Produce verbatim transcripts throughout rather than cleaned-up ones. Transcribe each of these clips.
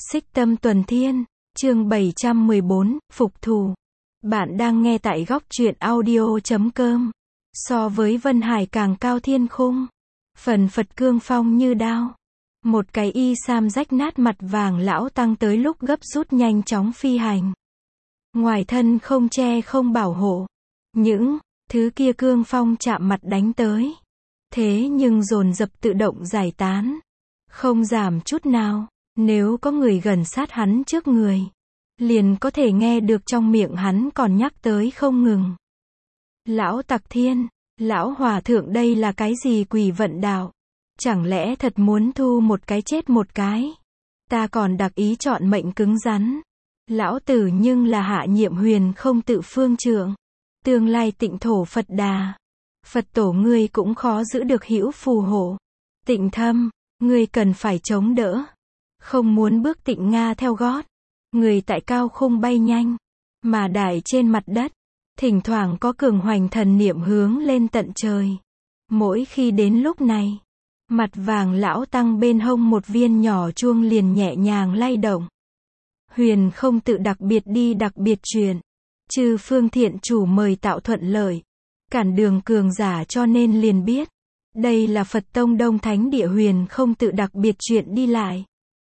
Xích Tâm Tuần Thiên, chương bảy trăm mười bốn, Phục Thù. Bạn đang nghe tại góc truyện audio chấm com. So với Vân Hải càng cao thiên khung. Phần Phật cương phong như đao. Một cái y sam rách nát mặt vàng lão tăng tới lúc gấp rút nhanh chóng phi hành. Ngoài thân không che không bảo hộ. Những thứ kia cương phong chạm mặt đánh tới. Thế nhưng dồn dập tự động giải tán. Không giảm chút nào. Nếu có người gần sát hắn trước người, liền có thể nghe được trong miệng hắn còn nhắc tới không ngừng. Lão Tặc Thiên, lão hòa thượng đây là cái gì quỷ vận đạo? Chẳng lẽ thật muốn thu một cái chết một cái? Ta còn đặc ý chọn mệnh cứng rắn. Lão tử nhưng là hạ nhiệm huyền không tự phương trượng. Tương lai tịnh thổ Phật Đà. Phật tổ ngươi cũng khó giữ được hữu phù hộ. Tịnh Thâm, ngươi cần phải chống đỡ. Không muốn bước Tịnh Nga theo gót. Người tại cao khung bay nhanh. Mà đại trên mặt đất. Thỉnh thoảng có cường hoành thần niệm hướng lên tận trời. Mỗi khi đến lúc này. Mặt vàng lão tăng bên hông một viên nhỏ chuông liền nhẹ nhàng lay động. Huyền không tự đặc biệt đi đặc biệt truyền. Chư phương thiện chủ mời tạo thuận lợi. Cản đường cường giả cho nên liền biết. Đây là Phật tông Đông Thánh địa huyền không tự đặc biệt chuyện đi lại.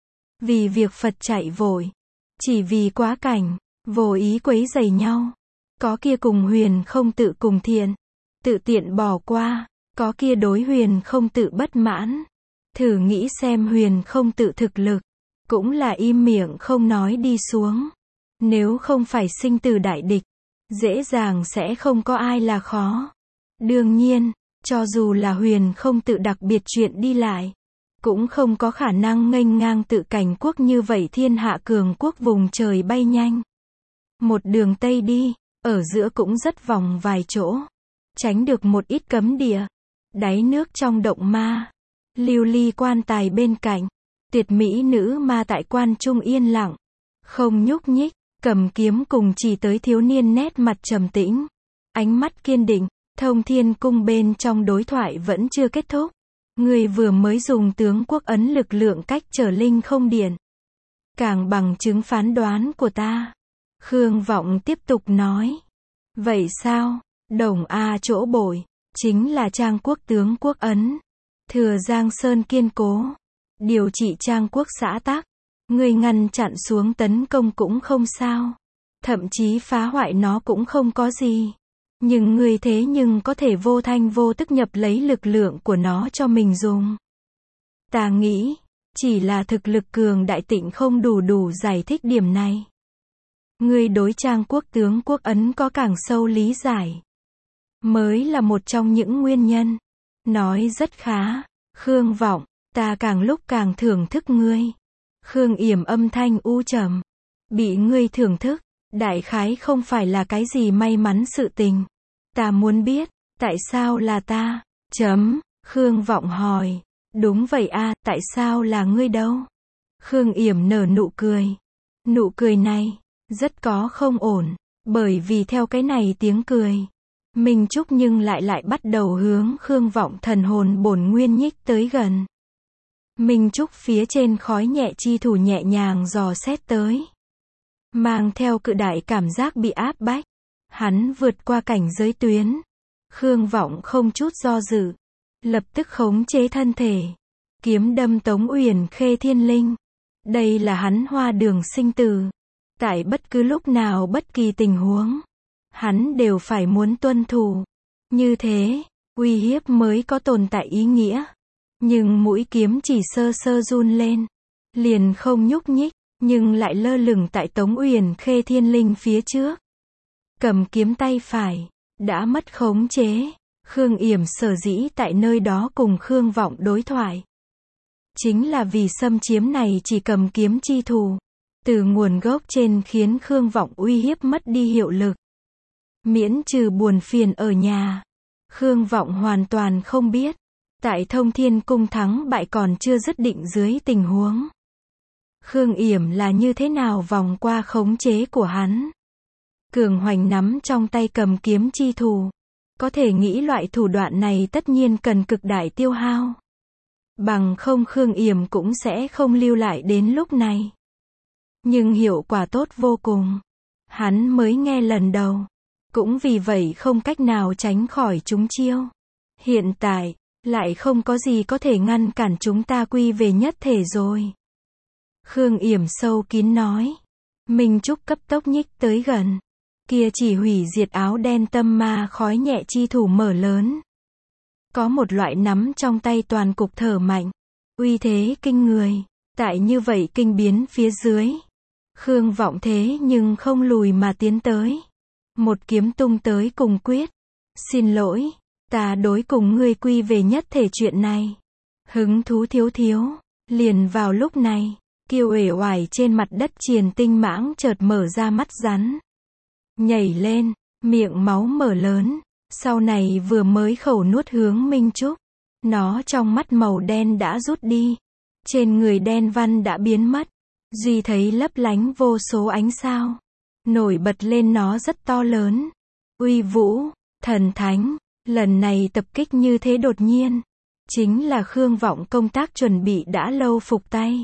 Vì việc Phật chạy vội. Chỉ vì quá cảnh. Vô ý quấy rầy nhau. Có kia cùng huyền không tự cùng thiện. Tự tiện bỏ qua. Có kia đối huyền không tự bất mãn. Thử nghĩ xem huyền không tự thực lực. Cũng là im miệng không nói đi xuống. Nếu không phải sinh tử đại địch. Dễ dàng sẽ không có ai là khó. Đương nhiên, cho dù là huyền không tự đặc biệt chuyện đi lại. Cũng không có khả năng nghênh ngang tự cảnh quốc như vậy thiên hạ cường quốc vùng trời bay nhanh. Một đường tây đi, ở giữa cũng rất vòng vài chỗ. Tránh được một ít cấm địa. Đáy nước trong động ma. Lưu ly quan tài bên cạnh. Tuyệt mỹ nữ ma tại quan trung yên lặng. Không nhúc nhích, cầm kiếm cùng chỉ tới thiếu niên nét mặt trầm tĩnh. Ánh mắt kiên định, Thông Thiên cung bên trong đối thoại vẫn chưa kết thúc. Người vừa mới dùng tướng quốc ấn lực lượng cách trở linh không điện. Càng bằng chứng phán đoán của ta. Khương Vọng tiếp tục nói. Vậy sao? Đồng A chỗ bội. Chính là Trang quốc tướng quốc ấn. Thừa Giang Sơn kiên cố. Điều trị Trang quốc xã tắc. Người ngăn chặn xuống tấn công cũng không sao. Thậm chí phá hoại nó cũng không có gì. Nhưng người thế nhưng có thể vô thanh vô tức nhập lấy lực lượng của nó cho mình dùng. Ta nghĩ, chỉ là thực lực cường đại tịnh không đủ đủ giải thích điểm này. Người đối Trang quốc tướng quốc ấn có càng sâu lý giải. Mới là một trong những nguyên nhân. Nói rất khá. Khương Vọng, ta càng lúc càng thưởng thức ngươi. Khương Yểm âm thanh u trầm. Bị ngươi thưởng thức. Đại khái không phải là cái gì may mắn sự tình. Ta muốn biết, tại sao là ta? Chấm, Khương Vọng hỏi. Đúng vậy a, tại sao là ngươi đâu? Khương Yểm nở nụ cười. Nụ cười này, rất có không ổn. Bởi vì theo cái này tiếng cười. Minh Trúc nhưng lại lại bắt đầu hướng Khương Vọng thần hồn bổn nguyên nhích tới gần. Minh Trúc phía trên khói nhẹ chi thủ nhẹ nhàng dò xét tới. Mang theo cự đại cảm giác bị áp bách. Hắn vượt qua cảnh giới tuyến. Khương Vọng không chút do dự. Lập tức khống chế thân thể. Kiếm đâm Tống Uyển Khê thiên linh. Đây là hắn hoa đường sinh tử. Tại bất cứ lúc nào bất kỳ tình huống. Hắn đều phải muốn tuân thủ. Như thế, uy hiếp mới có tồn tại ý nghĩa. Nhưng mũi kiếm chỉ sơ sơ run lên. Liền không nhúc nhích. Nhưng lại lơ lửng tại Tống Uyển Khê thiên linh phía trước. Cầm kiếm tay phải. Đã mất khống chế. Khương Yểm sở dĩ tại nơi đó cùng Khương Vọng đối thoại. Chính là vì xâm chiếm này chỉ cầm kiếm chi thù. Từ nguồn gốc trên khiến Khương Vọng uy hiếp mất đi hiệu lực. Miễn trừ buồn phiền ở nhà. Khương Vọng hoàn toàn không biết. Tại Thông Thiên cung thắng bại còn chưa dứt định dưới tình huống. Khương Yểm là như thế nào vòng qua khống chế của hắn. Cường hoành nắm trong tay cầm kiếm chi thù. Có thể nghĩ loại thủ đoạn này tất nhiên cần cực đại tiêu hao. Bằng không Khương Yểm cũng sẽ không lưu lại đến lúc này. nhưng hiệu quả tốt vô cùng. Hắn mới nghe lần đầu, cũng vì vậy không cách nào tránh khỏi chúng chiêu. Hiện tại, lại không có gì có thể ngăn cản chúng ta quy về nhất thể rồi. Khương Yểm sâu kín nói. Minh Trúc cấp tốc nhích tới gần. Kia chỉ hủy diệt áo đen tâm ma khói nhẹ chi thủ mở lớn. Có một loại nắm trong tay toàn cục thở mạnh. Uy thế kinh người. Tại như vậy kinh biến phía dưới. Khương Vọng thế nhưng không lùi mà tiến tới. Một kiếm tung tới cùng quyết. Xin lỗi, ta đối cùng ngươi quy về nhất thể chuyện này. Hứng thú thiếu thiếu. Liền vào lúc này, kiêu uể oải trên mặt đất Triền Tinh Mãng chợt mở ra mắt rắn. Nhảy lên, miệng máu mở lớn. Sau này vừa mới khẩu nuốt hướng Minh Trúc. Nó trong mắt màu đen đã rút đi. Trên người đen văn đã biến mất. Duy thấy lấp lánh vô số ánh sao. Nổi bật lên nó rất to lớn. Uy vũ, thần thánh. Lần này tập kích như thế đột nhiên. Chính là Khương Vọng công tác chuẩn bị đã lâu phục tay.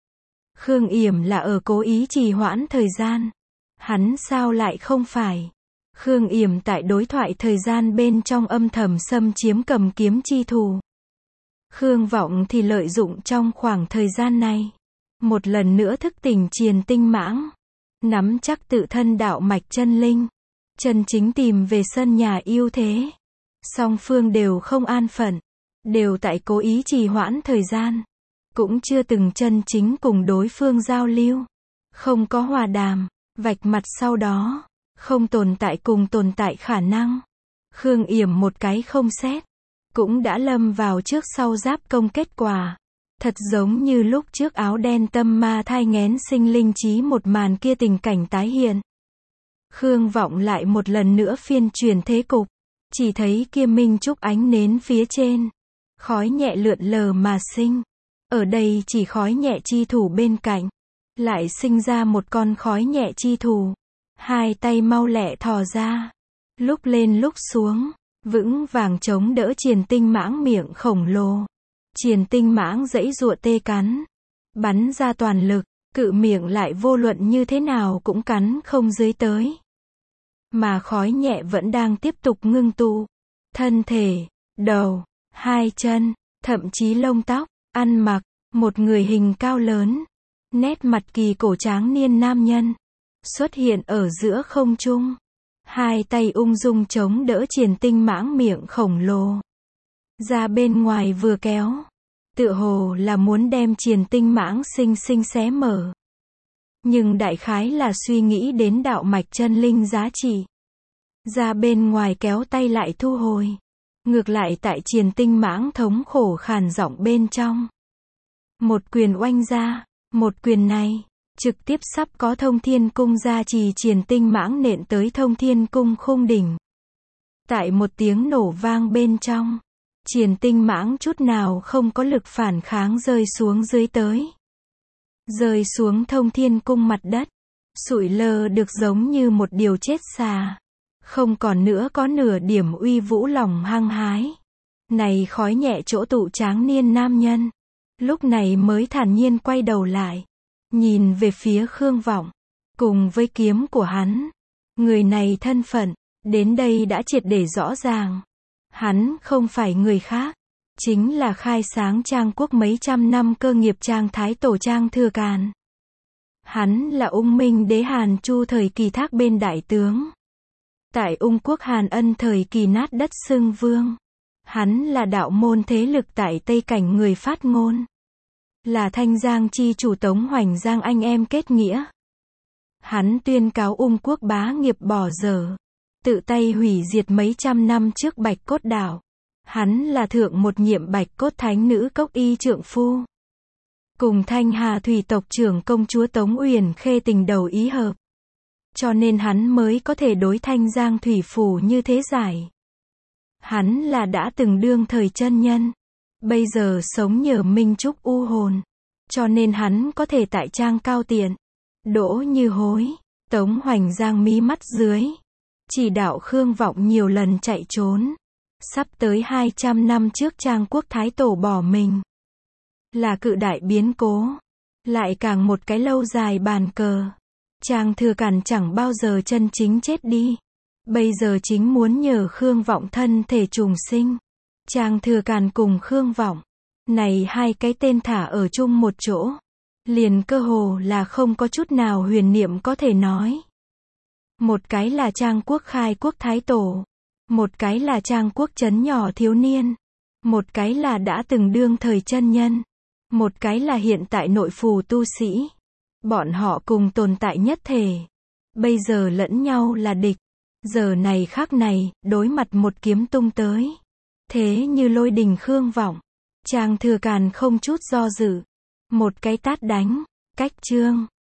Khương Yểm là ở cố ý trì hoãn thời gian. Hắn sao lại không phải. Khương Yểm tại đối thoại thời gian bên trong âm thầm xâm chiếm cầm kiếm chi thủ. Khương Vọng thì lợi dụng trong khoảng thời gian này. Một lần nữa thức tỉnh Triền Tinh Mãng. Nắm chắc tự thân đạo mạch chân linh. Chân chính tìm về sân nhà yêu thế. Song phương đều không an phận. Đều tại cố ý trì hoãn thời gian. Cũng chưa từng chân chính cùng đối phương giao lưu. Không có hòa đàm. Vạch mặt sau đó. Không tồn tại cùng tồn tại khả năng. Khương Yểm một cái không xét. Cũng đã lâm vào trước sau giáp công kết quả. Thật giống như lúc trước áo đen tâm ma thai nghén sinh linh trí một màn kia tình cảnh tái hiện. Khương Vọng lại một lần nữa phiên truyền thế cục. Chỉ thấy kia Minh Trúc ánh nến phía trên. Khói nhẹ lượn lờ mà sinh. Ở đây chỉ khói nhẹ chi thủ bên cạnh. Lại sinh ra một con khói nhẹ chi thủ. Hai tay mau lẹ thò ra. Lúc lên lúc xuống. Vững vàng chống đỡ Triền Tinh Mãng miệng khổng lồ. Triền Tinh Mãng giãy giụa tê cắn. Bắn ra toàn lực. Cự miệng lại vô luận như thế nào cũng cắn không dưới tới. Mà khói nhẹ vẫn đang tiếp tục ngưng tụ. Thân thể, đầu, hai chân, thậm chí lông tóc, ăn mặc, một người hình cao lớn. Nét mặt kỳ cổ tráng niên nam nhân. Xuất hiện ở giữa không trung. Hai tay ung dung chống đỡ Triền Tinh Mãng miệng khổng lồ. Ra bên ngoài vừa kéo. Tựa hồ là muốn đem Triền Tinh Mãng xinh xinh xé mở. Nhưng đại khái là suy nghĩ đến đạo mạch chân linh giá trị. Ra bên ngoài kéo tay lại thu hồi. Ngược lại tại Triền Tinh Mãng thống khổ khàn giọng bên trong. Một quyền oanh ra. Một quyền này. Trực tiếp sắp có Thông Thiên Cung gia trì Triền Tinh Mãng nện tới Thông Thiên Cung khung đỉnh. Tại một tiếng nổ vang bên trong. Triền Tinh Mãng chút nào không có lực phản kháng rơi xuống dưới tới. Rơi xuống Thông Thiên Cung mặt đất. Sụi lơ được giống như một điều chết xà. Không còn nữa có nửa điểm uy vũ lòng hăng hái. Này khói nhẹ chỗ tụ tráng niên nam nhân. Lúc này mới thản nhiên quay đầu lại. Nhìn về phía Khương Vọng. Cùng với kiếm của hắn. Người này thân phận. Đến đây đã triệt để rõ ràng. Hắn không phải người khác. Chính là khai sáng Trang Quốc mấy trăm năm cơ nghiệp Trang Thái Tổ Trang Thừa Càn. Hắn là ung minh đế Hàn Chu thời kỳ thác bên đại tướng. Tại ung quốc Hàn Ân thời kỳ nát đất xưng vương. Hắn là đạo môn thế lực tại Tây Cảnh người phát ngôn. Là Thanh Giang chi chủ Tống Hoành Giang anh em kết nghĩa. Hắn tuyên cáo ung quốc bá nghiệp bỏ dở. Tự tay hủy diệt mấy trăm năm trước Bạch Cốt đảo. Hắn là thượng một nhiệm Bạch Cốt thánh nữ Cốc Y trượng phu. Cùng Thanh Hà thủy tộc trưởng công chúa Tống Uyển Khê tình đầu ý hợp. Cho nên hắn mới có thể đối Thanh Giang thủy phủ như thế giải. Hắn là đã từng đương thời chân nhân. Bây giờ sống nhờ Minh Trúc u hồn. Cho nên hắn có thể tại Trang cao tiện. Đỗ như hối. Tống Hoành Giang mí mắt dưới. Chỉ đạo Khương Vọng nhiều lần chạy trốn. Sắp tới hai trăm năm trước Trang Quốc Thái Tổ bỏ mình. Là cự đại biến cố. Lại càng một cái lâu dài bàn cờ. Trang Thừa Càn chẳng bao giờ chân chính chết đi. Bây giờ chính muốn nhờ Khương Vọng thân thể trùng sinh. Trang Thừa Càn cùng Khương Vọng. Này hai cái tên thả ở chung một chỗ. Liền cơ hồ là không có chút nào huyền niệm có thể nói. Một cái là Trang Quốc khai quốc thái tổ. Một cái là Trang Quốc trấn nhỏ thiếu niên. Một cái là đã từng đương thời chân nhân. Một cái là hiện tại nội phù tu sĩ. Bọn họ cùng tồn tại nhất thể. Bây giờ lẫn nhau là địch. Giờ này khắc này, đối mặt một kiếm tung tới. Thế như lôi đình Khương Vọng. Trang Thừa Càn không chút do dự. Một cái tát đánh. Cách chương.